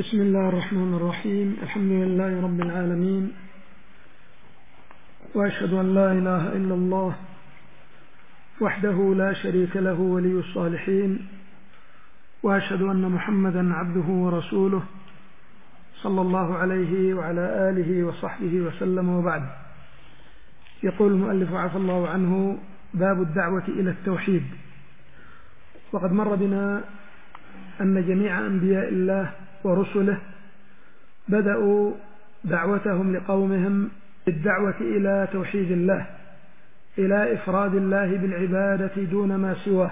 بسم الله الرحمن الرحيم. الحمد لله رب العالمين، وأشهد أن لا إله إلا الله وحده لا شريك له ولي الصالحين، وأشهد أن محمدا عبده ورسوله صلى الله عليه وعلى آله وصحبه وسلم، وبعد. يقول المؤلف عفى الله عنه: باب الدعوة إلى التوحيد. وقد مر بنا أن جميع أنبياء الله ورسله بدأوا دعوتهم لقومهم بالدعوة إلى توحيد الله، إلى إفراد الله بالعبادة دون ما سواه.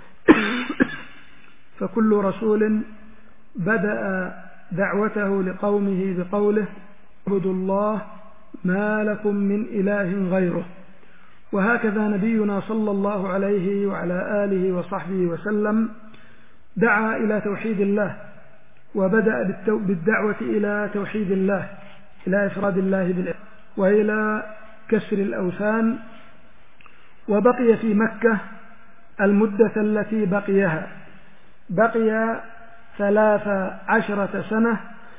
فكل رسول بدأ دعوته لقومه بقوله: اعبدوا الله ما لكم من إله غيره. وهكذا نبينا صلى الله عليه وعلى آله وصحبه وسلم دعا إلى توحيد الله، وبدأ بالدعوة إلى توحيد الله، إلى إفراد الله بالعبادة وإلى كسر الأوثان. وبقي في مكة المدة التي بقي 13 سنة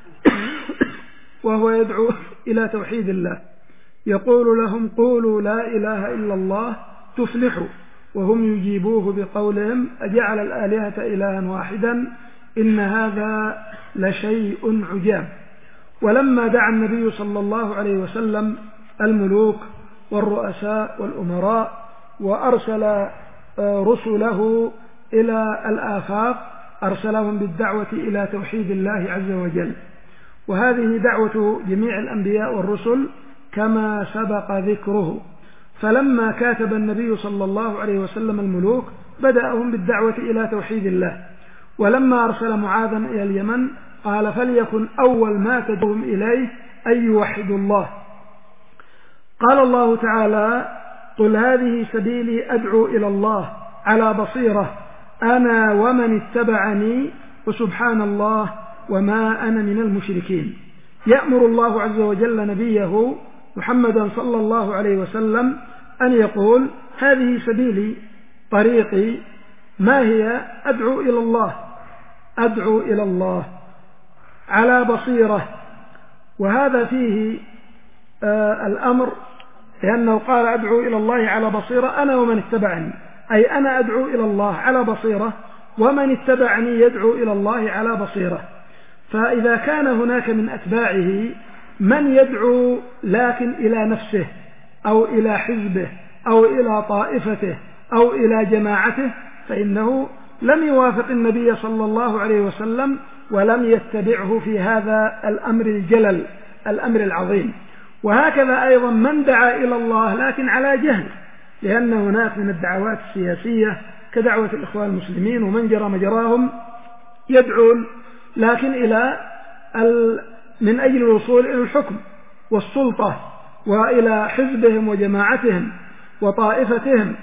وهو يدعو إلى توحيد الله، يقول لهم: قولوا لا إله إلا الله تفلحوا، وهم يجيبوه بقولهم: أجعل الآلهة إلها واحدا إن هذا لشيء عجاب. ولما دعا النبي صلى الله عليه وسلم الملوك والرؤساء والأمراء وأرسل رسله إلى الآفاق، أرسلهم بالدعوة إلى توحيد الله عز وجل. وهذه دعوة جميع الأنبياء والرسل كما سبق ذكره. فلما كاتب النبي صلى الله عليه وسلم الملوك بدأهم بالدعوة إلى توحيد الله. ولما أرسل معاذا إلى اليمن قال: فليكن أول ما تدعوهم إليه أن يوحدوا الله. قال الله تعالى: قل هذه سبيلي أدعو إلى الله على بصيرة أنا ومن اتبعني وسبحان الله وما أنا من المشركين. يأمر الله عز وجل نبيه محمدا صلى الله عليه وسلم أن يقول: هذه سبيلي، طريقي، ما هي؟ أدعو إلى الله على بصيرة. وهذا فيه الأمر، لأنه قال: أدعو إلى الله على بصيرة أنا ومن اتبعني، أي أنا أدعو إلى الله على بصيرة، ومن اتبعني يدعو إلى الله على بصيرة. فإذا كان هناك من أتباعه من يدعو لكن إلى نفسه أو إلى حزبه أو إلى طائفته أو إلى جماعته، فإنه لم يوافق النبي صلى الله عليه وسلم ولم يتبعه في هذا الأمر الجلل، الأمر العظيم. وهكذا أيضا من دعا إلى الله لكن على جهل، لأن هناك من الدعوات السياسية كدعوة الإخوان المسلمين ومن جرى مجراهم يدعون لكن من أجل الوصول إلى الحكم والسلطة وإلى حزبهم وجماعتهم وطائفتهم.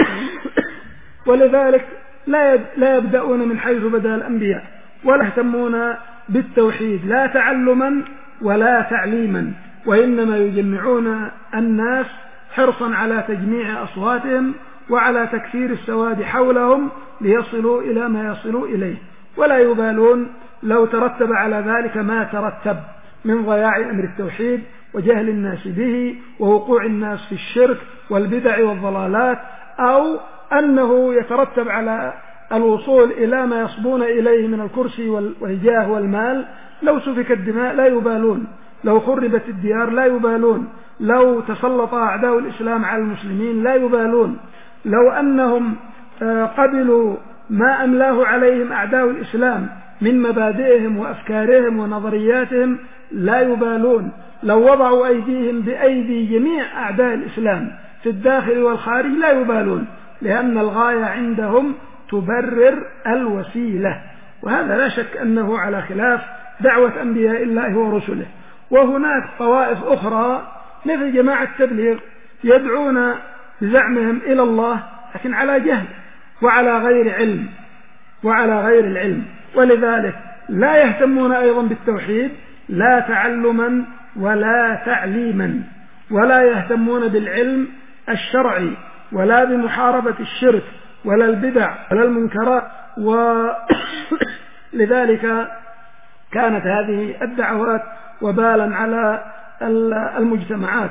ولذلك لا يبدأون من حيث بدأ الأنبياء، ولا يهتمون بالتوحيد لا تعلما ولا تعليما، وإنما يجمعون الناس حرصا على تجميع أصواتهم وعلى تكثير السواد حولهم ليصلوا إلى ما يصلوا إليه، ولا يبالون لو ترتب على ذلك ما ترتب من ضياع أمر التوحيد وجهل الناس به ووقوع الناس في الشرك والبدع والضلالات، أو أنه يترتب على الوصول إلى ما يصبون إليه من الكرسي والجاه والمال. لو سفك الدماء لا يبالون، لو خربت الديار لا يبالون، لو تسلط أعداء الإسلام على المسلمين لا يبالون، لو أنهم قبلوا ما أملاه عليهم أعداء الإسلام من مبادئهم وأفكارهم ونظرياتهم لا يبالون، لو وضعوا أيديهم بأيدي جميع أعداء الإسلام في الداخل والخارج لا يبالون، لأن الغاية عندهم تبرر الوسيلة. وهذا لا شك أنه على خلاف دعوة أنبياء الله ورسله. وهناك طوائف أخرى مثل جماعة التبليغ يدعون بزعمهم إلى الله لكن على جهل وعلى غير العلم، ولذلك لا يهتمون أيضا بالتوحيد لا تعلما ولا تعليما، ولا يهتمون بالعلم الشرعي ولا بمحاربة الشرك ولا البدع ولا المنكرات. ولذلك كانت هذه الدعوات وبالا على المجتمعات،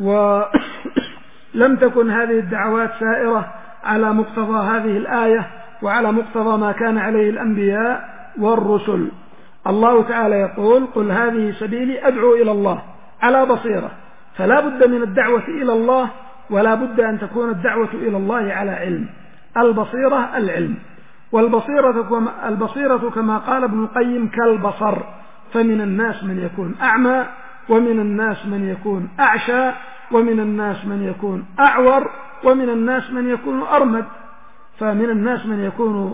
ولم تكن هذه الدعوات سائرة على مقتضى هذه الآية وعلى مقتضى ما كان عليه الأنبياء والرسل. الله تعالى يقول: قل هذه سبيلي أدعو إلى الله على بصيرة. فلا بد من الدعوة إلى الله، ولا بد أن تكون الدعوة إلى الله على علم. البصيرة العلم، والبصيرة كما قال ابن القيم كالبصر، فمن الناس من يكون أعمى، ومن الناس من يكون أعشى، ومن الناس من يكون أعور، ومن الناس من يكون أرمد. فمن الناس من يكون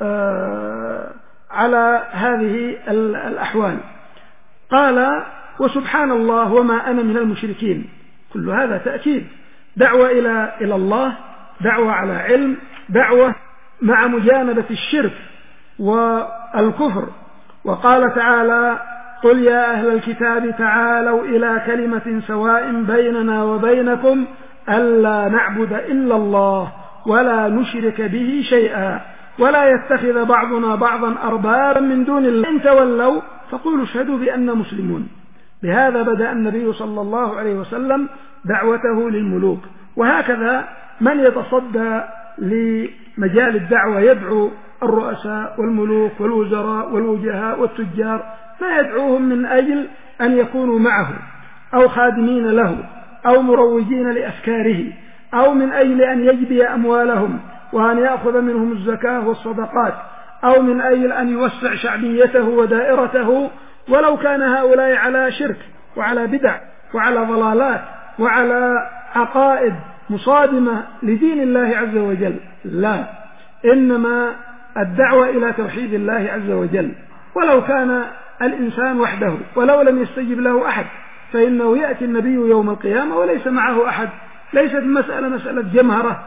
على هذه الأحوال. قال: وسبحان الله وما أنا من المشركين. كل هذا تأكيد دعوة إلى الله، دعوة على علم، دعوة مع مجانبة الشرك والكفر. وقال تعالى: قل يا أهل الكتاب تعالوا إلى كلمة سواء بيننا وبينكم ألا نعبد إلا الله ولا نشرك به شيئا ولا يتخذ بعضنا بعضا أربابا من دون الله إن تولوا فقولوا اشهدوا بأننا مسلمون. بهذا بدأ النبي صلى الله عليه وسلم دعوته للملوك. وهكذا من يتصدى لمجال الدعوة يدعو الرؤساء والملوك والوزراء والوجهاء والتجار، ما يدعوهم من أجل أن يكونوا معه أو خادمين له أو مروجين لأفكاره، أو من أجل أن يجبي أموالهم وأن يأخذ منهم الزكاة والصدقات، أو من أجل أن يوسع شعبيته ودائرته، ولو كان هؤلاء على شرك وعلى بدع وعلى ضلالات وعلى عقائد مصادمة لدين الله عز وجل. لا، إنما الدعوة إلى توحيد الله عز وجل. ولو كان الإنسان وحده ولو لم يستجب له أحد، فإنه يأتي النبي يوم القيامة وليس معه أحد. ليست المسألة مسألة جمهرة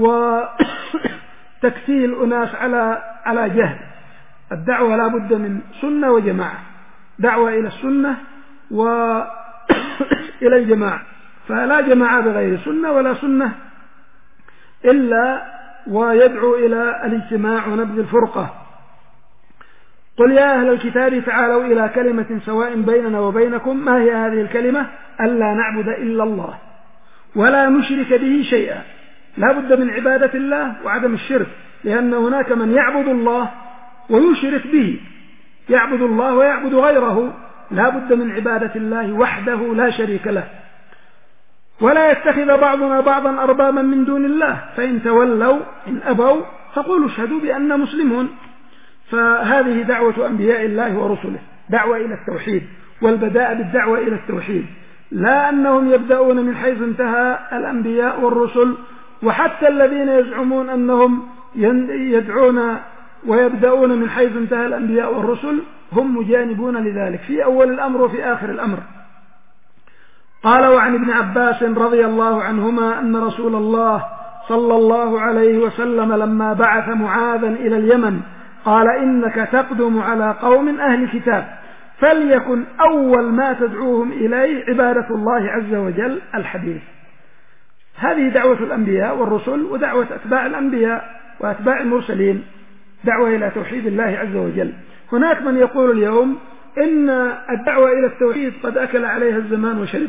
وتكتيل أناس على جهل. الدعوة لا بد من سنة وجماعة، دعوة إلى السنة وإلى الجماعة، فلا جماعة بغير سنة ولا سنة إلا ويدعو إلى الاجتماع ونبذ الفرقة. قل يا أهل الكتاب تعالوا إلى كلمة سواء بيننا وبينكم. ما هي هذه الكلمة؟ ألا نعبد إلا الله ولا نشرك به شيئا. لا بد من عبادة الله وعدم الشرك، لأن هناك من يعبد الله ويشرك به، يعبد الله ويعبد غيره. لا بد من عبادة الله وحده لا شريك له. ولا يتخذ بعضنا بعضا أربابا من دون الله فإن تولوا إن أبوا فقولوا اشهدوا بأننا مسلمون. فهذه دعوة أنبياء الله ورسله، دعوة إلى التوحيد، والبداء بالدعوة إلى التوحيد، لا أنهم يبدأون من حيث انتهى الأنبياء والرسل. وحتى الذين يزعمون أنهم يدعون ويبدأون من حيث انتهى الأنبياء والرسل هم مجانبون لذلك في أول الأمر وفي آخر الأمر. قال: وعن ابن عباس رضي الله عنهما أن رسول الله صلى الله عليه وسلم لما بعث معاذا إلى اليمن قال: إنك تقدم على قوم أهل كتاب فليكن أول ما تدعوهم إليه عبادة الله عز وجل. الحديث. هذه دعوة الأنبياء والرسل ودعوة أتباع الأنبياء وأتباع المرسلين، دعوة إلى توحيد الله عز وجل. هناك من يقول اليوم إن الدعوة إلى التوحيد قد أكل عليها الزمان وشرب.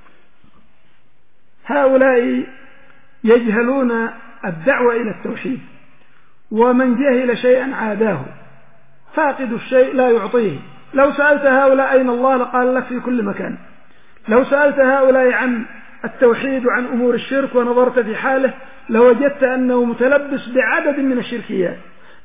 هؤلاء يجهلون الدعوة إلى التوحيد، ومن جهل شيئا عاداه، فاقد الشيء لا يعطيه. لو سألت هؤلاء أين الله لقال لك في كل مكان. لو سألت هؤلاء عن التوحيد وعن أمور الشرك ونظرت في حاله لوجدت أنه متلبس بعدد من الشركيات.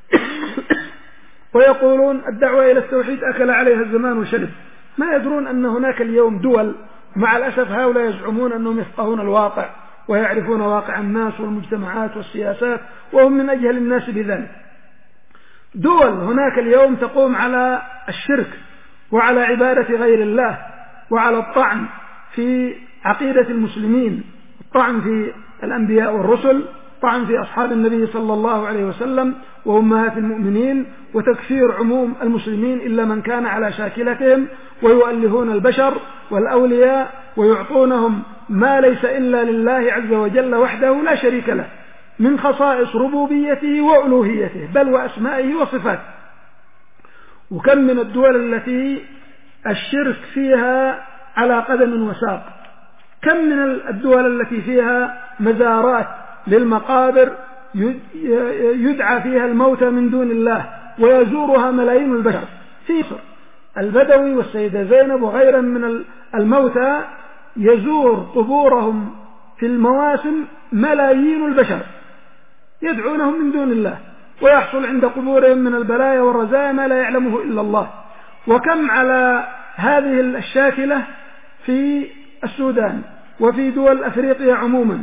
ويقولون الدعوة إلى التوحيد أكل عليها الزمان وشرب. ما يدرون أن هناك اليوم دول، مع الأسف هؤلاء يزعمون أنهم يفقهون الواقع ويعرفون واقع الناس والمجتمعات والسياسات، وهم من أجهل الناس بذلك. دول هناك اليوم تقوم على الشرك وعلى عبادة غير الله وعلى الطعن في عقيدة المسلمين، الطعن في الأنبياء والرسل، طعن في أصحاب النبي صلى الله عليه وسلم وأمهات المؤمنين، وتكفير عموم المسلمين إلا من كان على شاكلتهم، ويؤلهون البشر والأولياء ويعطونهم ما ليس إلا لله عز وجل وحده لا شريك له من خصائص ربوبيته وألوهيته بل وأسمائه وصفاته. وكم من الدول التي الشرك فيها على قدم وساق، كم من الدول التي فيها مزارات للمقابر يدعى فيها الموتى من دون الله ويزورها ملايين البشر. في مصر البدوي والسيدة زينب وغيرها من الموتى يزور قبورهم في المواسم ملايين البشر يدعونهم من دون الله، ويحصل عند قبورهم من البلايا والرزايا ما لا يعلمه إلا الله. وكم على هذه الشاكلة في السودان وفي دول أفريقيا عموما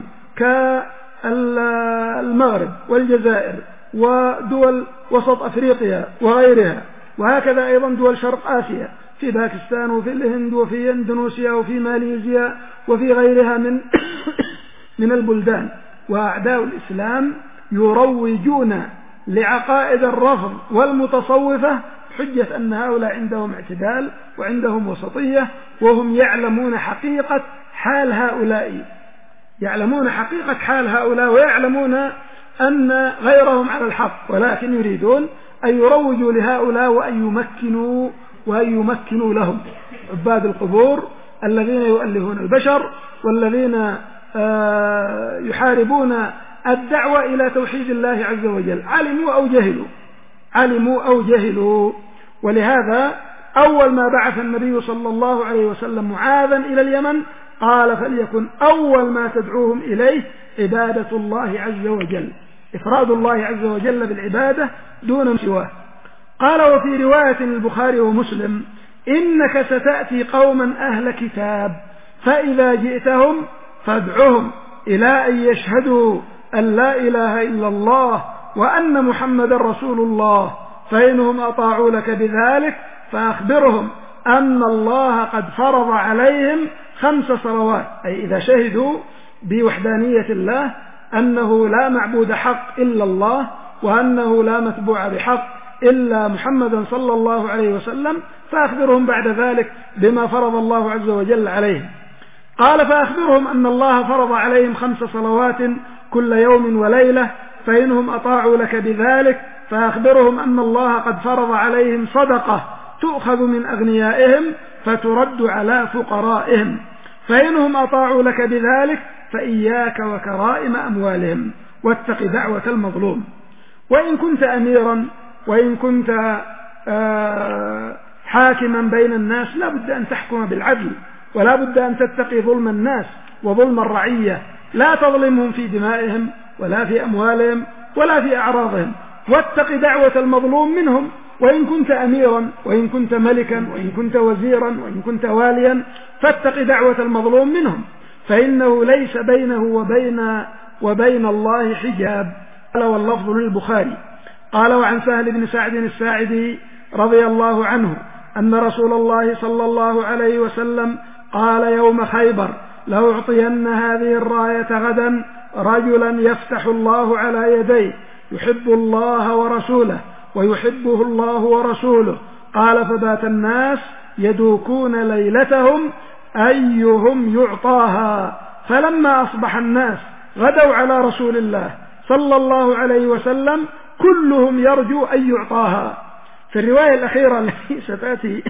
كالمغرب والجزائر ودول وسط أفريقيا وغيرها، وهكذا أيضا دول شرق آسيا في باكستان وفي الهند وفي إندونيسيا وفي ماليزيا وفي غيرها من البلدان. وأعداء الإسلام يروجون لعقائد الرفض والمتصوفة حجة أن هؤلاء عندهم اعتدال وعندهم وسطية، وهم يعلمون حقيقة حال هؤلاء ويعلمون أن غيرهم على الحق، ولكن يريدون أن يروجوا لهؤلاء وأن يمكنوا لهم عباد القبور الذين يؤلهون البشر والذين يحاربون الدعوة إلى توحيد الله عز وجل، علموا أو جهلوا. ولهذا أول ما بعث النبي صلى الله عليه وسلم معاذا إلى اليمن قال فليكن أول ما تدعوهم إليه عبادة الله عز وجل، إفراد الله عز وجل بالعبادة دون سواه. قال وفي رواية البخاري ومسلم إنك ستأتي قوما أهل كتاب فإذا جئتهم فادعهم إلى أن يشهدوا أن لا إله إلا الله وأن محمد رسول الله، فإنهم أطاعوا لك بذلك فأخبرهم أن الله قد فرض عليهم 5 صلوات، أي إذا شهدوا بوحدانية الله أنه لا معبود حق إلا الله وأنه لا متبوع بحق إلا محمدا صلى الله عليه وسلم، فأخبرهم بعد ذلك بما فرض الله عز وجل عليهم. قال فأخبرهم أن الله فرض عليهم 5 صلوات كل يوم وليلة، فإنهم أطاعوا لك بذلك فأخبرهم أن الله قد فرض عليهم صدقة تؤخذ من أغنيائهم فترد على فقرائهم، فإنهم أطاعوا لك بذلك فإياك وكرائم أموالهم واتق دعوة المظلوم. وإن كنت أميرا وإن كنت حاكما بين الناس لا بد أن تحكم بالعدل، ولا بد أن تتقي ظلم الناس وظلم الرعية، لا تظلمهم في دمائهم ولا في أموالهم ولا في أعراضهم، واتق دعوة المظلوم منهم. وإن كنت أميرا وإن كنت ملكا وإن كنت وزيرا وإن كنت واليا فاتق دعوة المظلوم منهم، فإنه ليس بينه وبين الله حجاب. قال واللفظ للبخاري. قال وعن سهل بن سعد الساعدي رضي الله عنه أن رسول الله صلى الله عليه وسلم قال يوم خيبر لأعطين هذه الراية غدا رجلا يفتح الله على يديه يحب الله ورسوله ويحبه الله ورسوله. قال فبات الناس يدوكون ليلتهم أيهم يعطاها، فلما أصبح الناس غدوا على رسول الله صلى الله عليه وسلم كلهم يرجو أن يعطاها. في الرواية الأخيرة التي ستأتي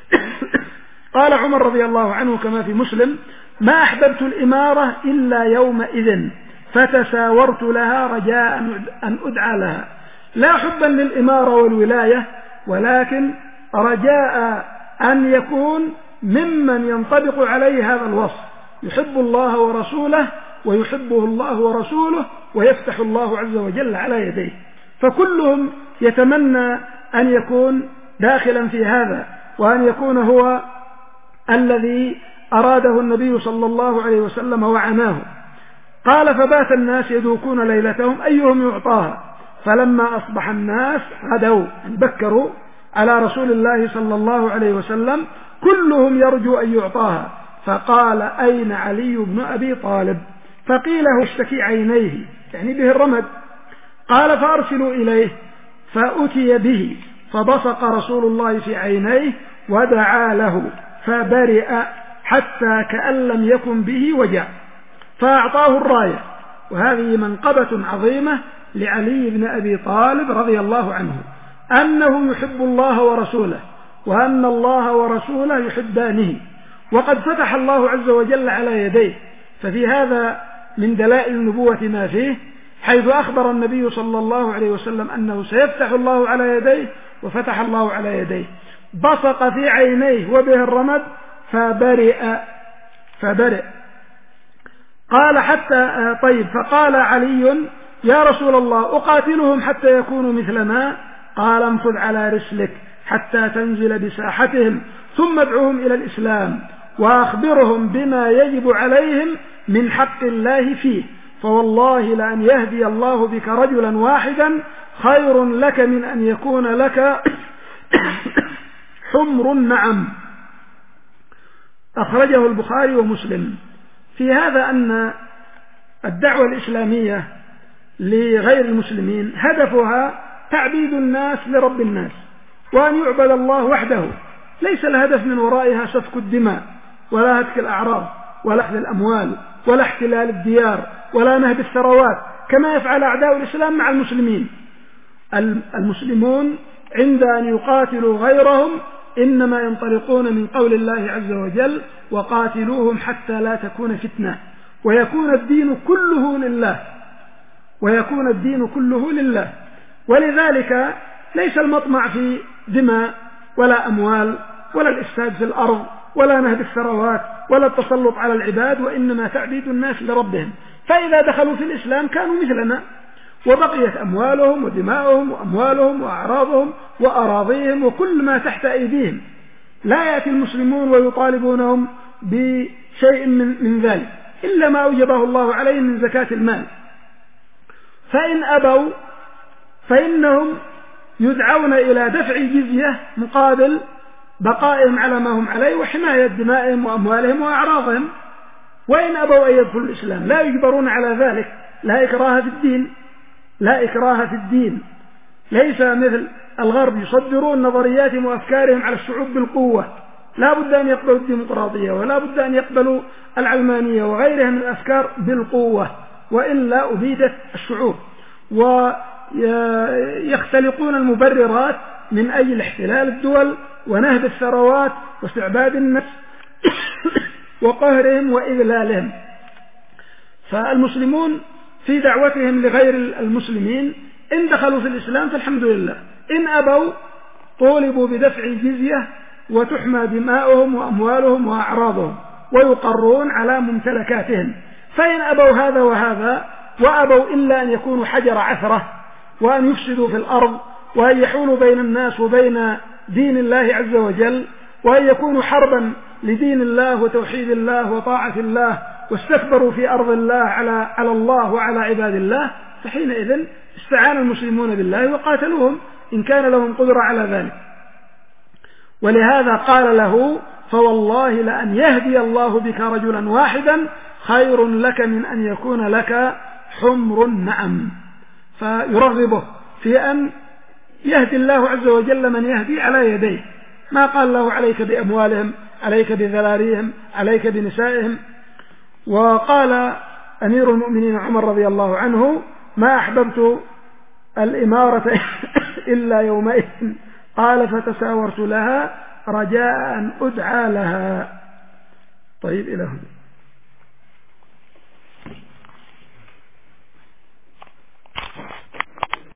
قال عمر رضي الله عنه كما في مسلم ما أحببت الإمارة إلا يومئذ فتساورت لها رجاء أن أدعى لها، لا حبا للإمارة والولاية ولكن رجاء أن يكون ممن ينطبق عليه هذا الوصف، يحب الله ورسوله ويحبه الله ورسوله ويفتح الله عز وجل على يديه. فكلهم يتمنى أن يكون داخلا في هذا وأن يكون هو الذي أراده النبي صلى الله عليه وسلم وعناه. قال فبات الناس يدوكون ليلتهم أيهم يعطاها، فلما أصبح الناس غدوا بكروا على رسول الله صلى الله عليه وسلم كلهم يرجو أن يعطاها. فقال أين علي بن أبي طالب؟ فقيل هو اشتكي عينيه يعني به الرمد. قال فأرسلوا إليه فأتي به فبصق رسول الله في عينيه ودعا له فبرئ حتى كأن لم يكن به وجع، فأعطاه الراية. وهذه منقبة عظيمة لعلي بن أبي طالب رضي الله عنه. أنه يحب الله ورسوله، وأن الله ورسوله يحبانه، وقد فتح الله عز وجل على يديه. ففي هذا من دلائل النبوة ما فيه، حيث أخبر النبي صلى الله عليه وسلم أنه سيفتح الله على يديه، وفتح الله على يديه. بصق في عينيه وبه الرمد فبرئ. قال حتى طيب، فقال علي يا رسول الله أقاتلهم حتى يكونوا مثلنا؟ قال انفذ على رسلك حتى تنزل بساحتهم، ثم ادعوهم إلى الإسلام وأخبرهم بما يجب عليهم من حق الله فيه، فوالله لأن يهدي الله بك رجلا واحدا خير لك من أن يكون لك حمر النعم. أخرجه البخاري ومسلم. في هذا أن الدعوة الإسلامية لغير المسلمين هدفها تعبيد الناس لرب الناس، وأن يعبد الله وحده، ليس الهدف من ورائها سفك الدماء ولا هتك الأعراض ولا أخذ الأموال ولا احتلال الديار ولا نهب الثروات كما يفعل أعداء الإسلام مع المسلمين. المسلمون عند أن يقاتلوا غيرهم إنما ينطلقون من قول الله عز وجل وقاتلوهم حتى لا تكون فتنة ويكون الدين كله لله. ولذلك ليس المطمع في دماء ولا أموال ولا الإفساد في الأرض ولا نهب الثروات ولا التسلط على العباد، وإنما تعبيد الناس لربهم. فإذا دخلوا في الإسلام كانوا مثلنا، وبقيت أموالهم ودماؤهم وأموالهم وأعراضهم وأراضيهم وكل ما تحت أيديهم. لا يأتي المسلمون ويطالبونهم بشيء من ذلك إلا ما أوجبه الله عليهم من زكاة المال. فإن أبوا فإنهم يدعون إلى دفع الجزية مقابل بقائهم على ما هم عليه وحماية دمائهم وأموالهم وأعراضهم. وإن أبوا أن يدخلوا الإسلام لا يجبرون على ذلك، لا إكراه في الدين. ليس مثل الغرب يصدرون نظرياتهم وأفكارهم على الشعوب بالقوة، لا بد أن يقبلوا الديمقراطية ولا بد أن يقبلوا العلمانية وغيرها من الأفكار بالقوة، وإلا أبيدت الشعوب. ويختلقون المبررات من أجل احتلال الدول ونهب الثروات واستعباد الناس وقهرهم وإذلالهم. فالمسلمون في دعوتهم لغير المسلمين إن دخلوا في الإسلام فالحمد لله، إن أبوا طولبوا بدفع الجزية وتحمى دماؤهم وأموالهم وأعراضهم ويقرون على ممتلكاتهم. فإن أبوا هذا وهذا وأبوا إلا أن يكونوا حجر عثرة وأن يفسدوا في الأرض وأن يحولوا بين الناس وبين دين الله عز وجل وأن يكونوا حربا لدين الله وتوحيد الله وطاعة الله واستكبروا في أرض الله على الله وعلى عباد الله، فحينئذ استعان المسلمون بالله وقاتلوهم إن كان لهم قدرة على ذلك. ولهذا قال له فوالله لأن يهدي الله بك رجلا واحدا خير لك من أن يكون لك حمر النعم. فيرغبه في أن يهدي الله عز وجل من يهدي على يديه، ما قال له عليك بأموالهم، عليك بذراريهم، عليك بنسائهم. وقال أمير المؤمنين عمر رضي الله عنه ما أحببت الإمارة إلا يومئذ، قال فتساورت لها رجاء أن أدعى لها. طيب إلى هنا.